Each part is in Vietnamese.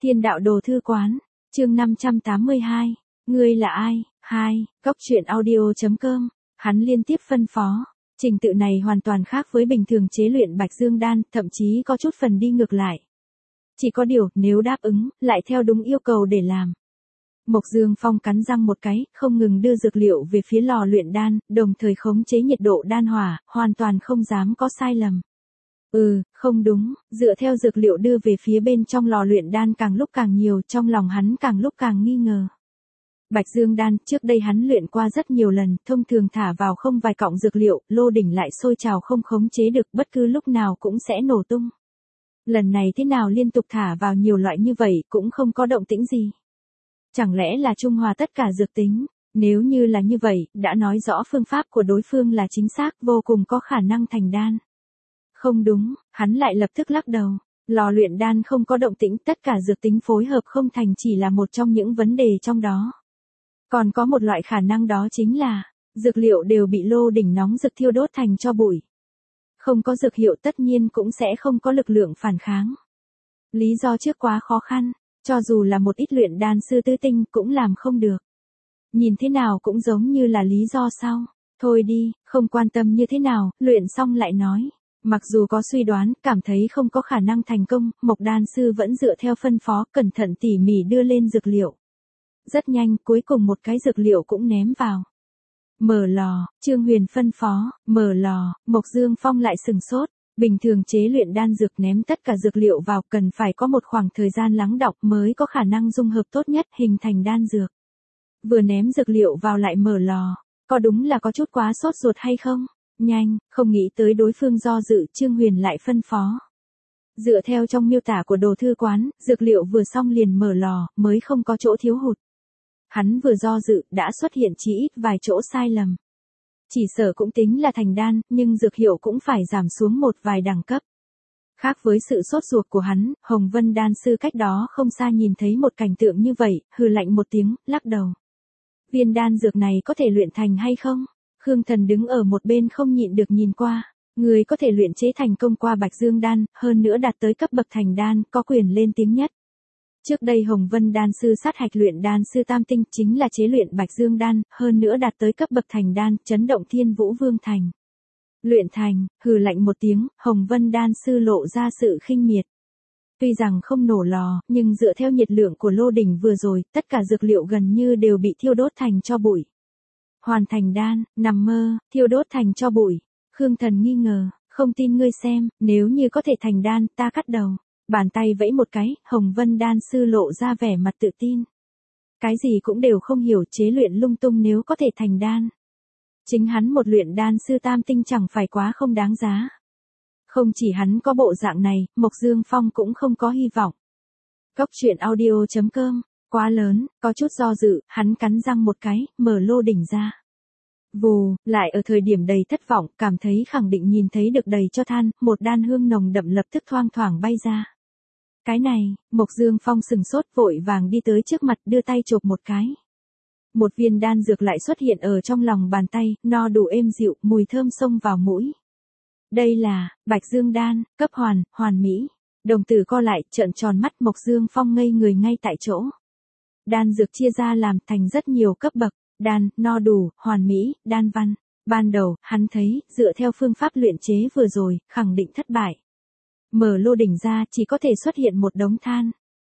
Thiên đạo đồ thư quán, chương 582, ngươi là ai? 2, Cốc truyện audio.com, hắn liên tiếp phân phó. Trình tự này hoàn toàn khác với bình thường chế luyện Bạch Dương Đan, thậm chí có chút phần đi ngược lại. Chỉ có điều, nếu đáp ứng, lại theo đúng yêu cầu để làm. Mộc Dương Phong cắn răng một cái, không ngừng đưa dược liệu về phía lò luyện đan, đồng thời khống chế nhiệt độ đan hỏa, hoàn toàn không dám có sai lầm. Không đúng, dựa theo dược liệu đưa về phía bên trong lò luyện đan càng lúc càng nhiều, trong lòng hắn càng lúc càng nghi ngờ. Bạch Dương Đan, trước đây hắn luyện qua rất nhiều lần, thông thường thả vào không vài cọng dược liệu, lô đỉnh lại sôi trào không khống chế được, bất cứ lúc nào cũng sẽ nổ tung. Lần này thế nào liên tục thả vào nhiều loại như vậy, cũng không có động tĩnh gì. Chẳng lẽ là trung hòa tất cả dược tính? Nếu như là như vậy, đã nói rõ phương pháp của đối phương là chính xác, vô cùng có khả năng thành đan. Không đúng, hắn lại lập tức lắc đầu. Lò luyện đan không có động tĩnh, tất cả dược tính phối hợp không thành chỉ là một trong những vấn đề trong đó. Còn có một loại khả năng đó chính là, dược liệu đều bị lô đỉnh nóng rực thiêu đốt thành tro bụi. Không có dược hiệu tất nhiên cũng sẽ không có lực lượng phản kháng. Lý do trước quá khó khăn, cho dù là một ít luyện đan sư tư tinh cũng làm không được. Nhìn thế nào cũng giống như là lý do sau. Thôi đi, không quan tâm như thế nào, luyện xong lại nói. Mặc dù có suy đoán, cảm thấy không có khả năng thành công, Mộc đan sư vẫn dựa theo phân phó, cẩn thận tỉ mỉ đưa lên dược liệu. Rất nhanh, cuối cùng một cái dược liệu cũng ném vào. Mở lò, Trương Huyền phân phó, mở lò, Mộc Dương Phong lại sừng sốt. Bình thường chế luyện đan dược ném tất cả dược liệu vào cần phải có một khoảng thời gian lắng đọng mới có khả năng dung hợp tốt nhất hình thành đan dược. Vừa ném dược liệu vào lại mở lò, có đúng là có chút quá sốt ruột hay không? Nhanh, không nghĩ tới đối phương do dự, Trương Huyền lại phân phó. Dựa theo trong miêu tả của đồ thư quán, dược liệu vừa xong liền mở lò, mới không có chỗ thiếu hụt. Hắn vừa do dự, đã xuất hiện chỉ ít vài chỗ sai lầm. Chỉ sở cũng tính là thành đan, nhưng dược hiệu cũng phải giảm xuống một vài đẳng cấp. Khác với sự sốt ruột của hắn, Hồng Vân đan sư cách đó không xa nhìn thấy một cảnh tượng như vậy, hừ lạnh một tiếng, lắc đầu. Viên đan dược này có thể luyện thành hay không? Khương Thần đứng ở một bên không nhịn được nhìn qua. Người có thể luyện chế thành công qua Bạch Dương Đan, hơn nữa đạt tới cấp bậc thành đan, có quyền lên tiếng nhất. Trước đây Hồng Vân đan sư sát hạch luyện đan sư tam tinh chính là chế luyện Bạch Dương Đan, hơn nữa đạt tới cấp bậc thành đan, chấn động Thiên Vũ Vương thành. Luyện thành, hừ lạnh một tiếng, Hồng Vân đan sư lộ ra sự khinh miệt. Tuy rằng không nổ lò, nhưng dựa theo nhiệt lượng của lô đỉnh vừa rồi, tất cả dược liệu gần như đều bị thiêu đốt thành tro bụi. Hoàn thành đan, nằm mơ, thiêu đốt thành tro bụi. Khương Thần nghi ngờ, không tin ngươi xem, nếu như có thể thành đan, ta cắt đầu. Bàn tay vẫy một cái, Hồng Vân đan sư lộ ra vẻ mặt tự tin. Cái gì cũng đều không hiểu, chế luyện lung tung nếu có thể thành đan. Chính hắn một luyện đan sư tam tinh chẳng phải quá không đáng giá. Không chỉ hắn có bộ dạng này, Mộc Dương Phong cũng không có hy vọng. Cốc truyện audio.com, quá lớn, có chút do dự, hắn cắn răng một cái, mở lô đỉnh ra. Vù, lại ở thời điểm đầy thất vọng, cảm thấy khẳng định nhìn thấy được đầy cho than, một đan hương nồng đậm lập tức thoang thoảng bay ra. Cái này, Mộc Dương Phong sừng sốt vội vàng đi tới trước mặt đưa tay chộp một cái. Một viên đan dược lại xuất hiện ở trong lòng bàn tay, no đủ êm dịu, mùi thơm xông vào mũi. Đây là, Bạch Dương Đan, cấp hoàn mỹ. Đồng tử co lại, trợn tròn mắt, Mộc Dương Phong ngây người ngay tại chỗ. Đan dược chia ra làm thành rất nhiều cấp bậc, đan, no đủ, hoàn mỹ, đan văn. Ban đầu, hắn thấy, dựa theo phương pháp luyện chế vừa rồi, khẳng định thất bại. Mở lô đỉnh ra, chỉ có thể xuất hiện một đống than.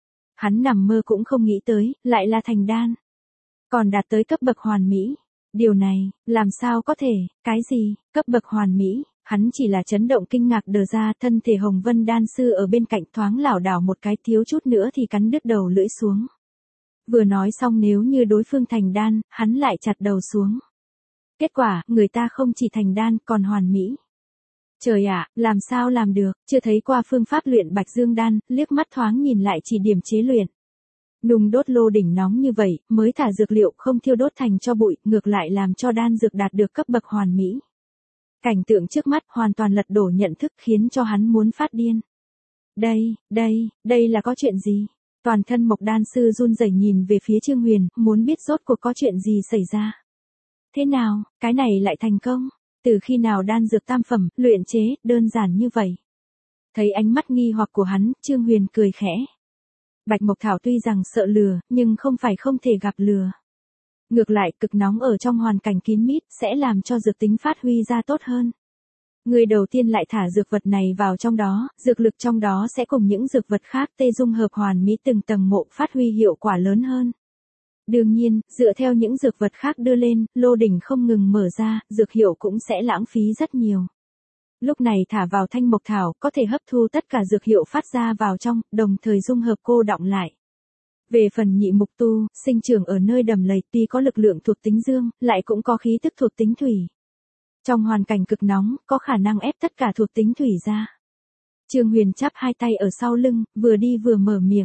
Hắn nằm mơ cũng không nghĩ tới, lại là thành đan. Còn đạt tới cấp bậc hoàn mỹ. Điều này, làm sao có thể, cái gì, cấp bậc hoàn mỹ, hắn chỉ là chấn động kinh ngạc đờ ra, thân thể Hồng Vân đan sư ở bên cạnh thoáng lảo đảo một cái, thiếu chút nữa thì cắn đứt đầu lưỡi xuống. Vừa nói xong nếu như đối phương thành đan, hắn lại chặt đầu xuống. Kết quả, người ta không chỉ thành đan, còn hoàn mỹ. Trời ạ, làm sao làm được, chưa thấy qua phương pháp luyện Bạch Dương Đan, liếc mắt thoáng nhìn lại chỉ điểm chế luyện. Nung đốt lô đỉnh nóng như vậy, mới thả dược liệu không thiêu đốt thành tro bụi, ngược lại làm cho đan dược đạt được cấp bậc hoàn mỹ. Cảnh tượng trước mắt hoàn toàn lật đổ nhận thức khiến cho hắn muốn phát điên. Đây là có chuyện gì? Toàn thân Mộc đan sư run rẩy nhìn về phía Trương Huyền, muốn biết rốt cuộc có chuyện gì xảy ra. Thế nào, cái này lại thành công? Từ khi nào đan dược tam phẩm, luyện chế, đơn giản như vậy? Thấy ánh mắt nghi hoặc của hắn, Trương Huyền cười khẽ. Bạch Mộc Thảo tuy rằng sợ lừa, nhưng không phải không thể gặp lừa. Ngược lại, cực nóng ở trong hoàn cảnh kín mít sẽ làm cho dược tính phát huy ra tốt hơn. Người đầu tiên lại thả dược vật này vào trong đó, dược lực trong đó sẽ cùng những dược vật khác tê dung hợp hoàn mỹ từng tầng một phát huy hiệu quả lớn hơn. Đương nhiên, dựa theo những dược vật khác đưa lên, lô đỉnh không ngừng mở ra, dược hiệu cũng sẽ lãng phí rất nhiều. Lúc này thả vào thanh mộc thảo, có thể hấp thu tất cả dược hiệu phát ra vào trong, đồng thời dung hợp cô đọng lại. Về phần nhị mục tu, sinh trưởng ở nơi đầm lầy, tuy có lực lượng thuộc tính dương, lại cũng có khí tức thuộc tính thủy. Trong hoàn cảnh cực nóng, có khả năng ép tất cả thuộc tính thủy ra. Trương Huyền chắp hai tay ở sau lưng, vừa đi vừa mở miệng.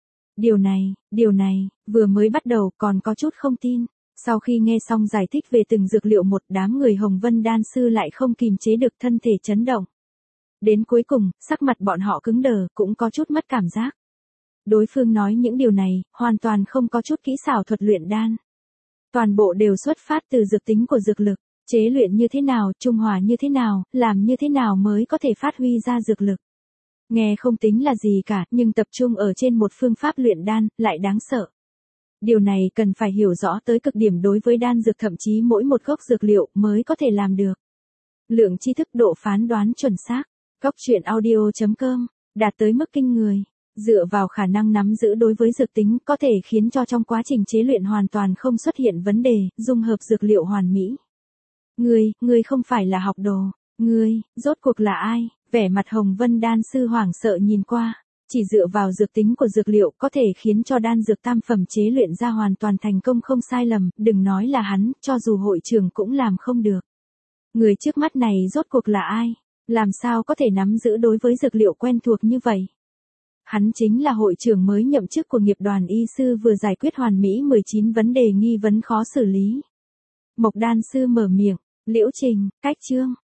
Điều này, vừa mới bắt đầu còn có chút không tin. Sau khi nghe xong giải thích về từng dược liệu một, đám người Hồng Vân đan sư lại không kìm chế được thân thể chấn động. Đến cuối cùng, sắc mặt bọn họ cứng đờ, cũng có chút mất cảm giác. Đối phương nói những điều này, hoàn toàn không có chút kỹ xảo thuật luyện đan. Toàn bộ đều xuất phát từ dược tính của dược lực, chế luyện như thế nào, trung hòa như thế nào, làm như thế nào mới có thể phát huy ra dược lực. Nghe không tính là gì cả, nhưng tập trung ở trên một phương pháp luyện đan, lại đáng sợ. Điều này cần phải hiểu rõ tới cực điểm đối với đan dược, thậm chí mỗi một gốc dược liệu mới có thể làm được. Lượng tri thức độ phán đoán chuẩn xác. Góc truyện audio.com, đạt tới mức kinh người. Dựa vào khả năng nắm giữ đối với dược tính, có thể khiến cho trong quá trình chế luyện hoàn toàn không xuất hiện vấn đề, dung hợp dược liệu hoàn mỹ. Ngươi không phải là học đồ. Ngươi, rốt cuộc là ai? Vẻ mặt Hồng Vân đan sư hoảng sợ nhìn qua. Chỉ dựa vào dược tính của dược liệu có thể khiến cho đan dược tam phẩm chế luyện ra hoàn toàn thành công không sai lầm, đừng nói là hắn, cho dù hội trưởng cũng làm không được. Người trước mắt này rốt cuộc là ai? Làm sao có thể nắm giữ đối với dược liệu quen thuộc như vậy? Hắn chính là hội trưởng mới nhậm chức của nghiệp đoàn y sư vừa giải quyết hoàn mỹ 19 vấn đề nghi vấn khó xử lý. Mộc đan sư mở miệng, Liễu Trình, cách chương.